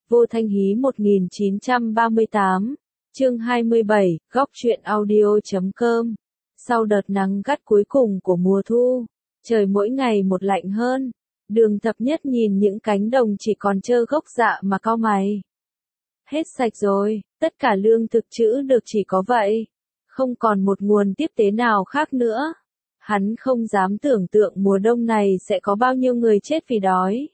Vô Thanh Hí 1938, chương 27, góc truyện audio.com. Sau đợt nắng gắt cuối cùng của mùa thu, trời mỗi ngày một lạnh hơn. Đường Thập Nhất nhìn những cánh đồng chỉ còn trơ gốc dạ mà cau mày. Hết sạch rồi, tất cả lương thực trữ được chỉ có vậy. Không còn một nguồn tiếp tế nào khác nữa. Hắn không dám tưởng tượng mùa đông này sẽ có bao nhiêu người chết vì đói.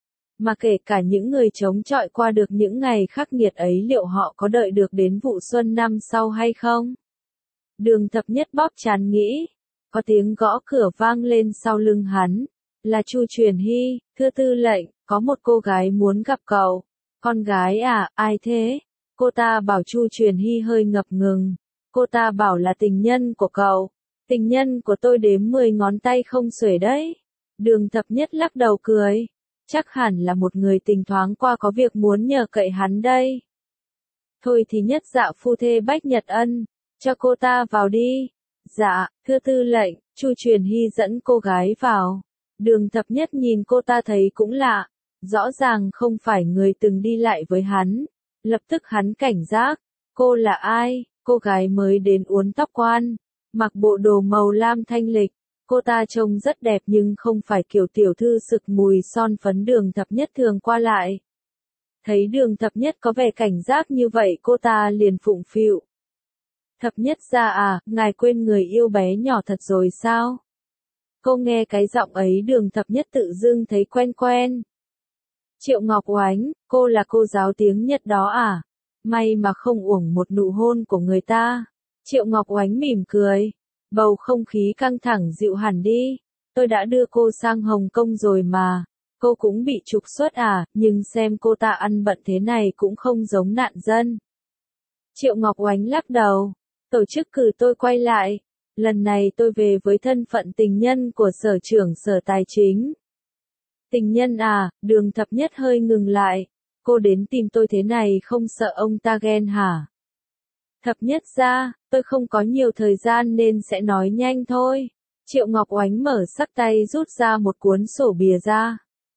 Mà kể cả những người chống chọi qua được những ngày khắc nghiệt ấy, liệu họ có đợi được đến vụ xuân năm sau hay không? Đường Thập Nhất bóp trán nghĩ. Có tiếng gõ cửa vang lên sau lưng hắn. Là Chu Truyền Hy. Thưa tư lệnh, có một cô gái muốn gặp cậu. Con gái à, ai thế? Cô ta bảo. Chu Truyền Hy hơi ngập ngừng. Cô ta bảo là tình nhân của cậu. Tình nhân của tôi đếm 10 ngón tay không xuể đấy. Đường Thập Nhất lắc đầu cười. Chắc hẳn là một người tình thoáng qua có việc muốn nhờ cậy hắn đây. Thôi thì nhất dạ phu thê Bách Nhật Ân, cho cô ta vào đi. Dạ, thưa tư lệnh. Chu Truyền Hy dẫn cô gái vào. Đường Thập Nhất nhìn cô ta thấy cũng lạ. Rõ ràng không phải người từng đi lại với hắn. Lập tức hắn cảnh giác. Cô là ai? Cô gái mới đến uốn tóc quan. Mặc bộ đồ màu lam thanh lịch. Cô ta trông rất đẹp nhưng không phải kiểu tiểu thư sực mùi son phấn Đường Thập Nhất thường qua lại. Thấy Đường Thập Nhất có vẻ cảnh giác như vậy, cô ta liền phụng phịu. Thập Nhất gia à, ngài quên người yêu bé nhỏ thật rồi sao? Cô nghe cái giọng ấy Đường Thập Nhất tự dưng thấy quen quen. Triệu Ngọc Oánh, cô là cô giáo tiếng Nhật đó à? May mà không uổng một nụ hôn của người ta. Triệu Ngọc Oánh mỉm cười. Bầu không khí căng thẳng dịu hẳn đi. Tôi đã đưa cô sang Hồng Kông rồi mà. Cô cũng bị trục xuất à, nhưng xem cô ta ăn bận thế này cũng không giống nạn dân. Triệu Ngọc Oánh lắc đầu. Tổ chức cử tôi quay lại. Lần này tôi về với thân phận tình nhân của sở trưởng sở tài chính. Tình nhân à? Đường Thập Nhất hơi ngừng lại. Cô đến tìm tôi thế này không sợ ông ta ghen hả? Thập Nhất gia, tôi không có nhiều thời gian nên sẽ nói nhanh thôi. Triệu Ngọc Oánh mở sắc tay rút ra một cuốn sổ bìa ra.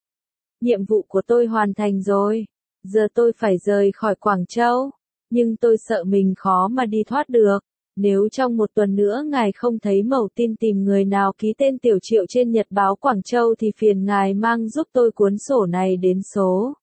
Nhiệm vụ của tôi hoàn thành rồi. Giờ tôi phải rời khỏi Quảng Châu. Nhưng tôi sợ mình khó mà đi thoát được. Nếu trong một tuần nữa ngài không thấy mẩu tin tìm người nào ký tên Tiểu Triệu trên Nhật báo Quảng Châu thì phiền ngài mang giúp tôi cuốn sổ này đến số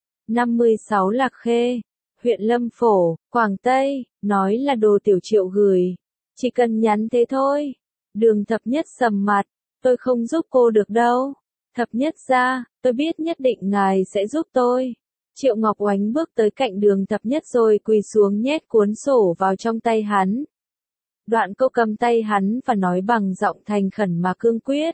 56 Lạc Khê, huyện Lâm Phổ, Quảng Tây, nói là đồ Tiểu Triệu gửi. Chỉ cần nhắn thế thôi. Đường Thập Nhất sầm mặt. Tôi không giúp cô được đâu. Thập Nhất gia, tôi biết nhất định ngài sẽ giúp tôi. Triệu Ngọc Oánh bước tới cạnh Đường Thập Nhất rồi quỳ xuống nhét cuốn sổ vào trong tay hắn. Đoạn cô cầm tay hắn và nói bằng giọng thành khẩn mà cương quyết.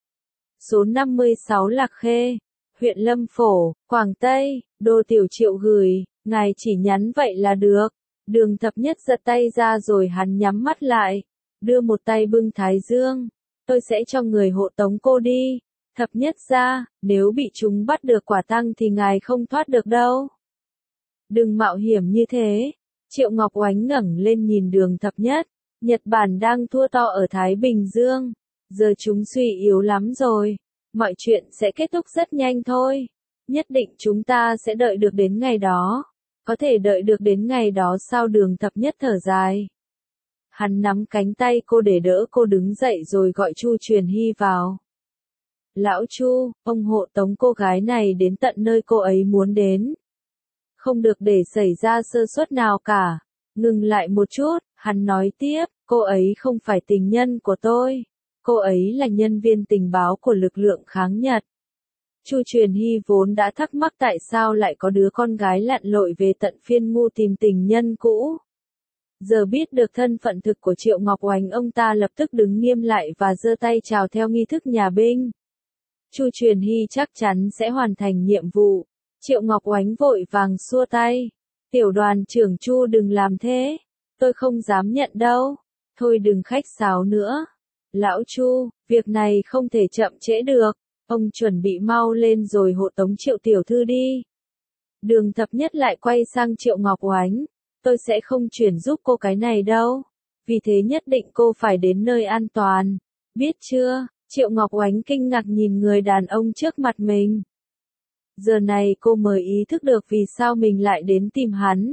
Số 56 Lạc Khê, huyện Lâm Phổ, Quảng Tây, đồ Tiểu Triệu gửi, ngài chỉ nhắn vậy là được. Đường Thập Nhất giật tay ra rồi hắn nhắm mắt lại, đưa một tay bưng thái dương. Tôi sẽ cho người hộ tống cô đi. Thập Nhất gia, nếu bị chúng bắt được quả tang thì ngài không thoát được đâu. Đừng mạo hiểm như thế. Triệu Ngọc Oánh ngẩng lên nhìn Đường Thập Nhất. Nhật Bản đang thua to ở Thái Bình Dương. Giờ chúng suy yếu lắm rồi. Mọi chuyện sẽ kết thúc rất nhanh thôi. Nhất định chúng ta sẽ đợi được đến ngày đó. Có thể đợi được đến ngày đó sao? Đường Thập Nhất thở dài. Hắn nắm cánh tay cô để đỡ cô đứng dậy rồi gọi Chu Truyền Hy vào. Lão Chu, ông hộ tống cô gái này đến tận nơi cô ấy muốn đến. Không được để xảy ra sơ suất nào cả. Ngừng lại một chút, hắn nói tiếp, cô ấy không phải tình nhân của tôi. Cô ấy là nhân viên tình báo của lực lượng kháng Nhật. Chu Truyền Hy vốn đã thắc mắc tại sao lại có đứa con gái lặn lội về tận Phiên Ngu tìm tình nhân cũ. Giờ biết được thân phận thực của Triệu Ngọc Oánh, ông ta lập tức đứng nghiêm lại và giơ tay chào theo nghi thức nhà binh. Chu Truyền Hy chắc chắn sẽ hoàn thành nhiệm vụ. Triệu Ngọc Oánh vội vàng xua tay. Tiểu đoàn trưởng Chu đừng làm thế. Tôi không dám nhận đâu. Thôi đừng khách sáo nữa. Lão Chu, việc này không thể chậm trễ được. Ông chuẩn bị mau lên rồi hộ tống Triệu tiểu thư đi. Đường Thập Nhất lại quay sang Triệu Ngọc Oánh. Tôi sẽ không chuyển giúp cô cái này đâu. Vì thế nhất định cô phải đến nơi an toàn. Biết chưa? Triệu Ngọc Oánh kinh ngạc nhìn người đàn ông trước mặt mình. Giờ này cô mới ý thức được vì sao mình lại đến tìm hắn.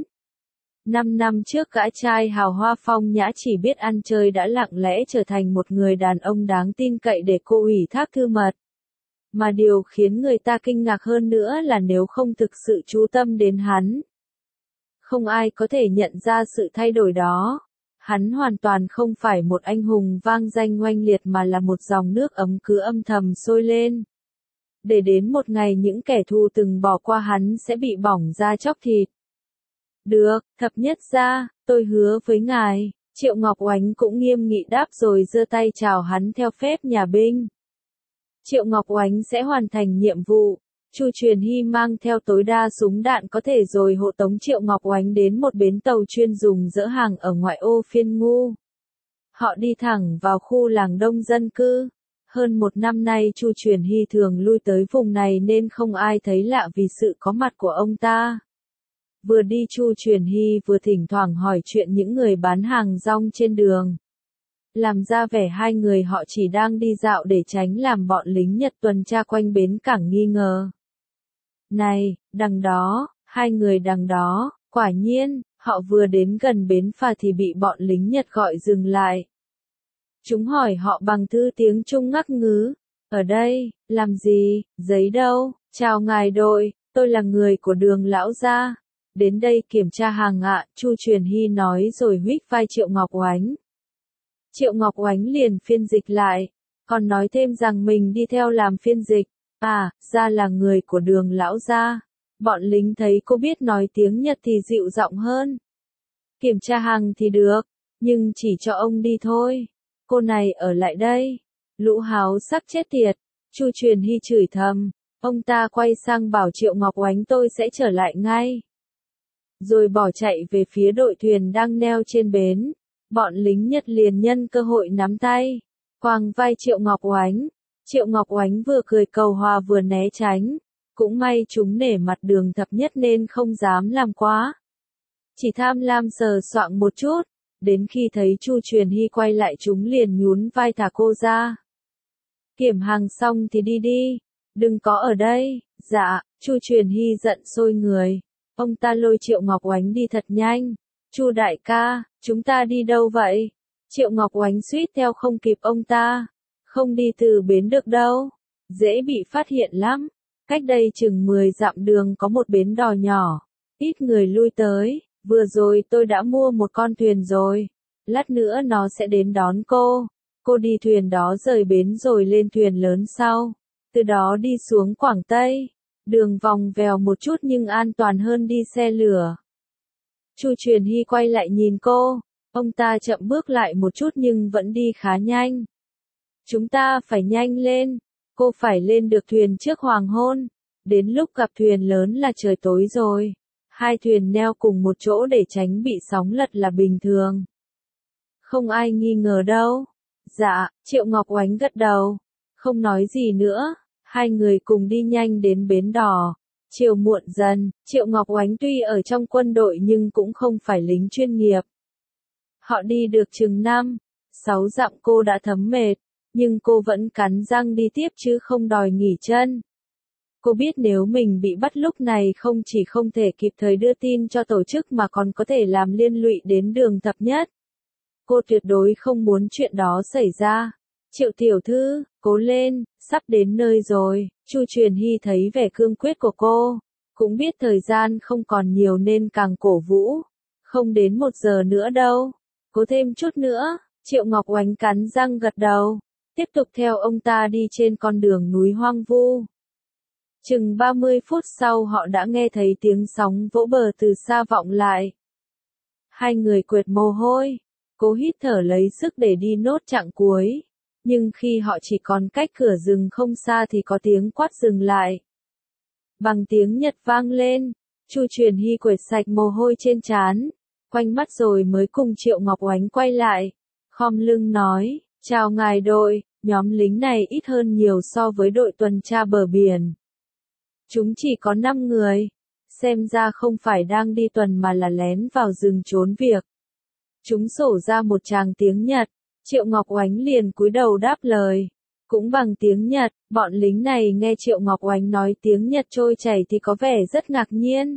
5 năm trước gã trai hào hoa phong nhã chỉ biết ăn chơi đã lặng lẽ trở thành một người đàn ông đáng tin cậy để cô ủy thác thư mật. Mà điều khiến người ta kinh ngạc hơn nữa là nếu không thực sự chú tâm đến hắn, không ai có thể nhận ra sự thay đổi đó. Hắn hoàn toàn không phải một anh hùng vang danh oanh liệt mà là một dòng nước ấm cứ âm thầm sôi lên. Để đến một ngày những kẻ thù từng bỏ qua hắn sẽ bị bỏng ra chóc thịt. Được, thập nhất gia, tôi hứa với ngài. Triệu Ngọc Oánh cũng nghiêm nghị đáp rồi giơ tay chào hắn theo phép nhà binh. Triệu Ngọc Oánh sẽ hoàn thành nhiệm vụ. Chu Truyền Hy mang theo tối đa súng đạn có thể rồi hộ tống Triệu Ngọc Oánh đến một bến tàu chuyên dùng dỡ hàng ở ngoại ô Phiên Ngu. Họ đi thẳng vào khu làng đông dân cư. Hơn một năm nay Chu Truyền Hy thường lui tới vùng này nên không ai thấy lạ vì sự có mặt của ông ta. Vừa đi Chu Truyền Hy vừa thỉnh thoảng hỏi chuyện những người bán hàng rong trên đường. Làm ra vẻ hai người họ chỉ đang đi dạo để tránh làm bọn lính Nhật tuần tra quanh bến cảng nghi ngờ. Này, đằng đó, hai người đằng đó, quả nhiên, họ vừa đến gần bến phà thì bị bọn lính Nhật gọi dừng lại. Chúng hỏi họ bằng thứ tiếng Trung ngắc ngứ. Ở đây, làm gì, giấy đâu, chào ngài đội, tôi là người của Đường lão gia. Đến đây kiểm tra hàng ạ, Chu Truyền Hy nói rồi huých vai Triệu Ngọc Oánh. Triệu Ngọc Oánh liền phiên dịch lại, còn nói thêm rằng mình đi theo làm phiên dịch. À, ra là người của Đường lão gia. Bọn lính thấy cô biết nói tiếng Nhật thì dịu giọng hơn. Kiểm tra hàng thì được, nhưng chỉ cho ông đi thôi. Cô này ở lại đây. Lũ háo sắc chết tiệt. Chu Truyền Hy chửi thầm. Ông ta quay sang bảo Triệu Ngọc Oánh tôi sẽ trở lại ngay. Rồi bỏ chạy về phía đội thuyền đang neo trên bến. Bọn lính Nhật liền nhân cơ hội nắm tay, quàng vai Triệu Ngọc Oánh. Triệu Ngọc Oánh vừa cười cầu hòa vừa né tránh. Cũng may chúng nể mặt Đường thập nhất nên không dám làm quá. Chỉ tham lam sờ soạng một chút. Đến khi thấy Chu Truyền Hy quay lại chúng liền nhún vai thả cô ra. Kiểm hàng xong thì đi đi. Đừng có ở đây. Dạ, Chu Truyền Hy giận sôi người. Ông ta lôi Triệu Ngọc Oánh đi thật nhanh. Chu đại ca, chúng ta đi đâu vậy? Triệu Ngọc Oánh suýt theo không kịp ông ta. Không đi từ bến được đâu. Dễ bị phát hiện lắm. Cách đây chừng 10 dặm đường có một bến đò nhỏ. Ít người lui tới. Vừa rồi tôi đã mua một con thuyền rồi. Lát nữa nó sẽ đến đón cô. Cô đi thuyền đó rời bến rồi lên thuyền lớn sau. Từ đó đi xuống Quảng Tây. Đường vòng vèo một chút nhưng an toàn hơn đi xe lửa. Chu Truyền Hy quay lại nhìn cô. Ông ta chậm bước lại một chút nhưng vẫn đi khá nhanh. Chúng ta phải nhanh lên. Cô phải lên được thuyền trước hoàng hôn. Đến lúc gặp thuyền lớn là trời tối rồi. Hai thuyền neo cùng một chỗ để tránh bị sóng lật là bình thường. Không ai nghi ngờ đâu. Dạ, Triệu Ngọc Oánh gật đầu. Không nói gì nữa. Hai người cùng đi nhanh đến bến đò. Chiều muộn dần, Triệu Ngọc Oánh tuy ở trong quân đội nhưng cũng không phải lính chuyên nghiệp. Họ đi được chừng 5-6 dặm cô đã thấm mệt, nhưng cô vẫn cắn răng đi tiếp chứ không đòi nghỉ chân. Cô biết nếu mình bị bắt lúc này không chỉ không thể kịp thời đưa tin cho tổ chức mà còn có thể làm liên lụy đến Đường thập nhất. Cô tuyệt đối không muốn chuyện đó xảy ra. Triệu tiểu thư, cố lên, sắp đến nơi rồi. Chu Truyền Hy thấy vẻ cương quyết của cô, cũng biết thời gian không còn nhiều nên càng cổ vũ. Không đến 1 giờ nữa đâu. Cố thêm chút nữa. Triệu Ngọc Oánh cắn răng gật đầu. Tiếp tục theo ông ta đi trên con đường núi hoang vu. Chừng 30 phút sau họ đã nghe thấy tiếng sóng vỗ bờ từ xa vọng lại. Hai người quệt mồ hôi, cố hít thở lấy sức để đi nốt chặng cuối. Nhưng khi họ chỉ còn cách cửa rừng không xa thì có tiếng quát dừng lại. Bằng tiếng Nhật vang lên, Chu Truyền Hy quệt sạch mồ hôi trên trán, quanh mắt rồi mới cùng Triệu Ngọc Oánh quay lại. Khom lưng nói, chào ngài đội, nhóm lính này ít hơn nhiều so với đội tuần tra bờ biển. Chúng chỉ có 5 người, xem ra không phải đang đi tuần mà là lén vào rừng trốn việc. Chúng sổ ra một tràng tiếng Nhật, Triệu Ngọc Oánh liền cúi đầu đáp lời. Cũng bằng tiếng Nhật, bọn lính này nghe Triệu Ngọc Oánh nói tiếng Nhật trôi chảy thì có vẻ rất ngạc nhiên.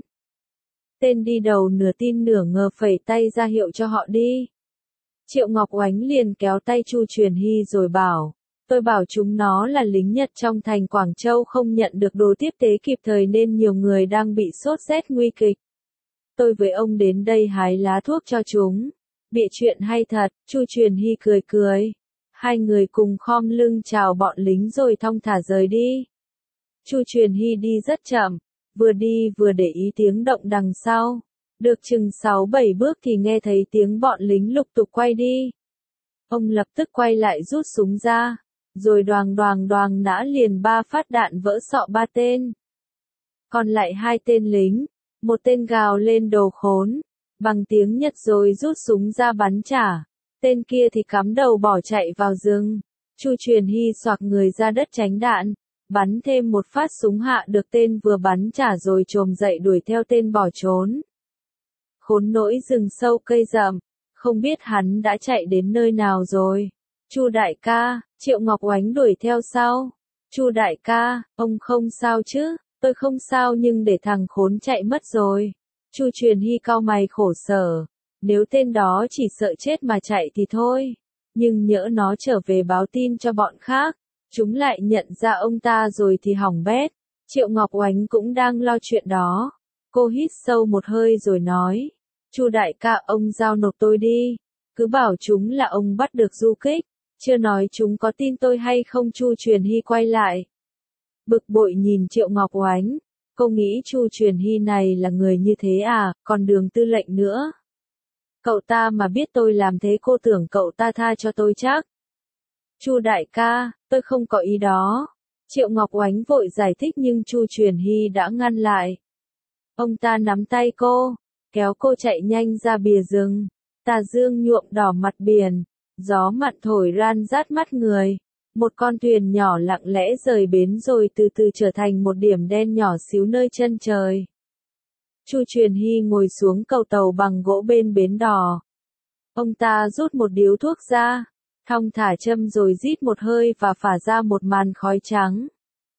Tên đi đầu nửa tin nửa ngờ phẩy tay ra hiệu cho họ đi. Triệu Ngọc Oánh liền kéo tay Chu Truyền Hy rồi bảo, tôi bảo chúng nó là lính Nhật trong thành Quảng Châu không nhận được đồ tiếp tế kịp thời nên nhiều người đang bị sốt rét nguy kịch. Tôi với ông đến đây hái lá thuốc cho chúng. Bịa chuyện hay thật, Chu Truyền Hy cười cười. Hai người cùng khom lưng chào bọn lính rồi thong thả rời đi. Chu Truyền Hy đi rất chậm, vừa đi vừa để ý tiếng động đằng sau. Được chừng 6-7 bước thì nghe thấy tiếng bọn lính lục tục quay đi. Ông lập tức quay lại rút súng ra, rồi đoàng đoàng đoàng nã liền 3 phát đạn vỡ sọ 3 tên. Còn lại 2 tên lính, một tên gào lên đồ khốn, bằng tiếng Nhật rồi rút súng ra bắn trả. Tên kia thì cắm đầu bỏ chạy vào rừng. Chu Truyền Hy xoạc người ra đất tránh đạn, bắn thêm một phát súng hạ được tên vừa bắn trả rồi chồm dậy đuổi theo tên bỏ trốn. Khốn nỗi rừng sâu cây rậm, không biết hắn đã chạy đến nơi nào rồi. Chu đại ca, Triệu Ngọc Oánh đuổi theo sau. Chu đại ca, ông không sao chứ? Tôi không sao nhưng để thằng khốn chạy mất rồi. Chu Truyền Hy cau mày khổ sở. Nếu tên đó chỉ sợ chết mà chạy thì thôi. Nhưng nhỡ nó trở về báo tin cho bọn khác, chúng lại nhận ra ông ta rồi thì hỏng bét. Triệu Ngọc Oánh cũng đang lo chuyện đó. Cô hít sâu một hơi rồi nói. Chu đại ca ông giao nộp tôi đi. Cứ bảo chúng là ông bắt được du kích. Chưa nói chúng có tin tôi hay không. Chu Truyền Hy quay lại. Bực bội nhìn Triệu Ngọc Oánh. Cô nghĩ Chu Truyền Hy này là người như thế à, còn Đường tư lệnh nữa. Cậu ta mà biết tôi làm thế cô tưởng cậu ta tha cho tôi chắc. Chu đại ca, tôi không có ý đó. Triệu Ngọc Oánh vội giải thích nhưng Chu Truyền Hy đã ngăn lại. Ông ta nắm tay cô, kéo cô chạy nhanh ra bìa rừng. Tà dương nhuộm đỏ mặt biển, gió mặn thổi ran rát mắt người. Một con thuyền nhỏ lặng lẽ rời bến rồi từ từ trở thành một điểm đen nhỏ xíu nơi chân trời. Chu Truyền Hy ngồi xuống cầu tàu bằng gỗ bên bến đò. Ông ta rút một điếu thuốc ra, thong thả châm rồi rít một hơi và phả ra một màn khói trắng.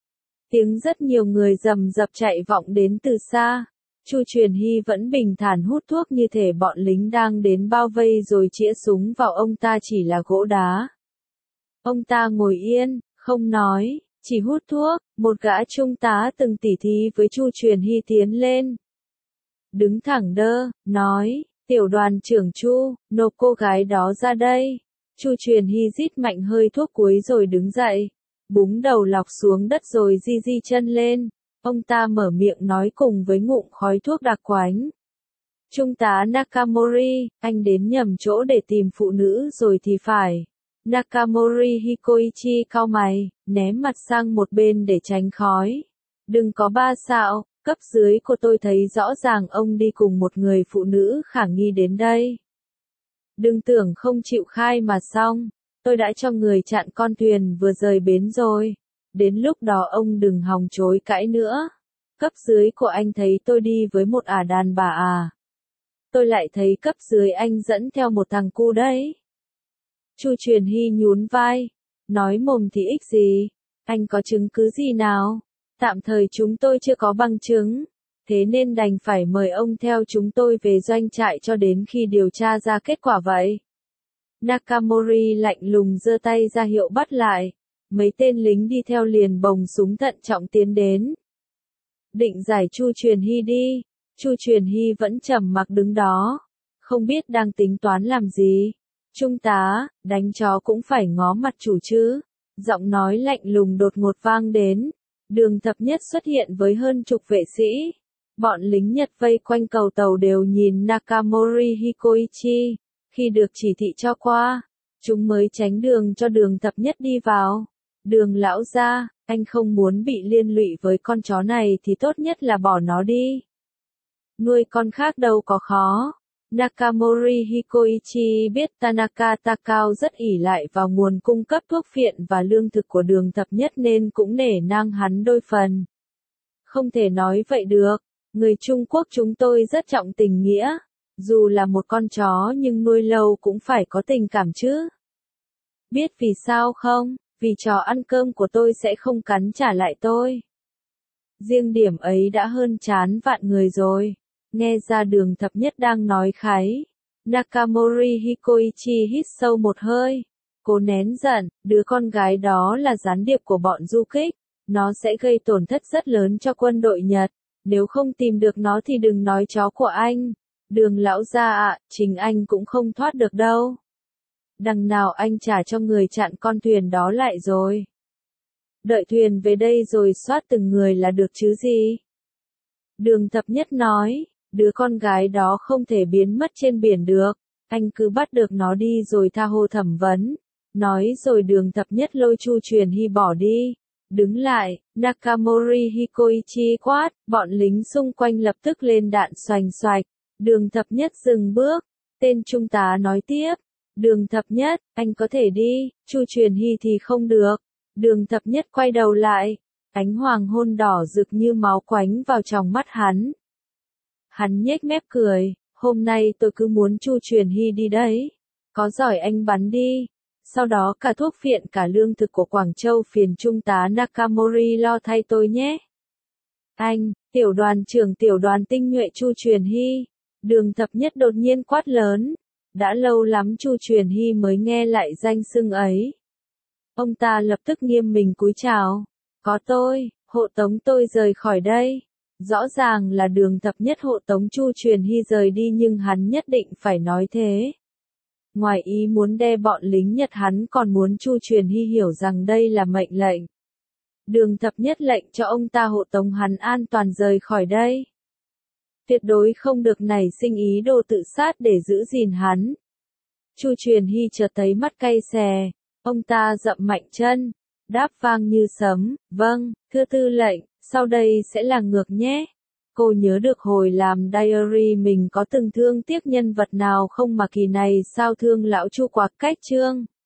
Tiếng rất nhiều người rầm rập chạy vọng đến từ xa. Chu Truyền Hy vẫn bình thản hút thuốc như thể bọn lính đang đến bao vây rồi chĩa súng vào ông ta chỉ là gỗ đá. Ông ta ngồi yên, không nói, chỉ hút thuốc. Một gã trung tá từng tỉ thí với Chu Truyền Hy tiến lên. Đứng thẳng đơ, nói, tiểu đoàn trưởng Chu, nộp cô gái đó ra đây. Chu Truyền Hy rít mạnh hơi thuốc cuối rồi đứng dậy, búng đầu lọc xuống đất rồi di di chân lên. Ông ta mở miệng nói cùng với ngụm khói thuốc đặc quánh. Trung tá Nakamori, anh đến nhầm chỗ để tìm phụ nữ rồi thì phải. Nakamori Hikoichi cau mày, ném mặt sang một bên để tránh khói. Đừng có ba xạo, cấp dưới của tôi thấy rõ ràng ông đi cùng một người phụ nữ khả nghi đến đây. Đừng tưởng không chịu khai mà xong, tôi đã cho người chặn con thuyền vừa rời bến rồi. Đến lúc đó ông đừng hòng chối cãi nữa. Cấp dưới của anh thấy tôi đi với một đàn bà à? Tôi lại thấy cấp dưới anh dẫn theo một thằng cu đấy. Chu Truyền Hy nhún vai, nói mồm thì ích gì, anh có chứng cứ gì nào? Tạm thời chúng tôi chưa có bằng chứng, thế nên đành phải mời ông theo chúng tôi về doanh trại cho đến khi điều tra ra kết quả vậy. Nakamori lạnh lùng giơ tay ra hiệu bắt lại, mấy tên lính đi theo liền bồng súng thận trọng tiến đến. Định giải Chu Truyền Hy đi, Chu Truyền Hy vẫn trầm mặc đứng đó, không biết đang tính toán làm gì. Trung tá, đánh chó cũng phải ngó mặt chủ chứ. Giọng nói lạnh lùng đột ngột vang đến. Đường Thập Nhất xuất hiện với hơn chục vệ sĩ. Bọn lính Nhật vây quanh cầu tàu đều nhìn Nakamori Hikoichi. Khi được chỉ thị cho qua, chúng mới tránh đường cho Đường Thập Nhất đi vào. Đường lão gia, anh không muốn bị liên lụy với con chó này thì tốt nhất là bỏ nó đi. Nuôi con khác đâu có khó. Nakamori Hikoichi biết Tanaka Takao rất ỷ lại vào nguồn cung cấp thuốc phiện và lương thực của Đường Thập Nhất nên cũng nể nang hắn đôi phần. Không thể nói vậy được, người Trung Quốc chúng tôi rất trọng tình nghĩa, dù là một con chó nhưng nuôi lâu cũng phải có tình cảm chứ. Biết vì sao không? vì trò ăn cơm của tôi sẽ không cắn trả lại tôi. Riêng điểm ấy đã hơn chán vạn người rồi. Nghe ra Đường Thập Nhất đang nói kháy. Nakamori Hikoichi hít sâu một hơi. Cố nén giận, đứa con gái đó là gián điệp của bọn du kích. Nó sẽ gây tổn thất rất lớn cho quân đội Nhật. Nếu không tìm được nó thì đừng nói chó của anh. Đường lão gia ạ, chính anh cũng không thoát được đâu. Đằng nào anh trả cho người chặn con thuyền đó lại rồi. Đợi thuyền về đây rồi soát từng người là được chứ gì. Đường Thập Nhất nói, đứa con gái đó không thể biến mất trên biển được. Anh cứ bắt được nó đi rồi tha hồ thẩm vấn. Nói rồi Đường Thập Nhất lôi Chu Truyền Hy bỏ đi. Đứng lại, Nakamori Hikoichi quát, bọn lính xung quanh lập tức lên đạn xoành xoạch. Đường Thập Nhất dừng bước. Tên trung tá nói tiếp. Đường Thập Nhất, anh có thể đi, Chu Truyền Hy thì không được. Đường Thập Nhất quay đầu lại. Ánh hoàng hôn đỏ rực như máu quánh vào trong mắt hắn. Hắn nhếch mép cười, hôm nay tôi cứ muốn Chu Truyền Hy đi đấy. Có giỏi anh bắn đi. Sau đó cả thuốc phiện cả lương thực của Quảng Châu phiền trung tá Nakamori lo thay tôi nhé. Anh, tiểu đoàn trưởng tiểu đoàn tinh nhuệ Chu Truyền Hy. Đường Thập Nhất đột nhiên quát lớn. Đã lâu lắm Chu Truyền Hy mới nghe lại danh xưng ấy. Ông ta lập tức nghiêm mình cúi chào. Có tôi, hộ tống tôi rời khỏi đây. Rõ ràng là Đường Thập Nhất hộ tống Chu Truyền Hy rời đi nhưng hắn nhất định phải nói thế. Ngoài ý muốn đe bọn lính Nhật hắn còn muốn Chu Truyền Hy hiểu rằng đây là mệnh lệnh. Đường Thập Nhất lệnh cho ông ta hộ tống hắn an toàn rời khỏi đây. Tuyệt đối không được nảy sinh ý đồ tự sát để giữ gìn hắn. Chu Truyền Hy chợt thấy mắt cay xè. Ông ta dậm mạnh chân. Đáp vang như sấm, vâng, thưa tư lệnh, sau đây sẽ là ngược nhé. Cô nhớ được hồi làm diary mình có từng thương tiếc nhân vật nào không mà kỳ này sao thương lão Chu quá cách chương.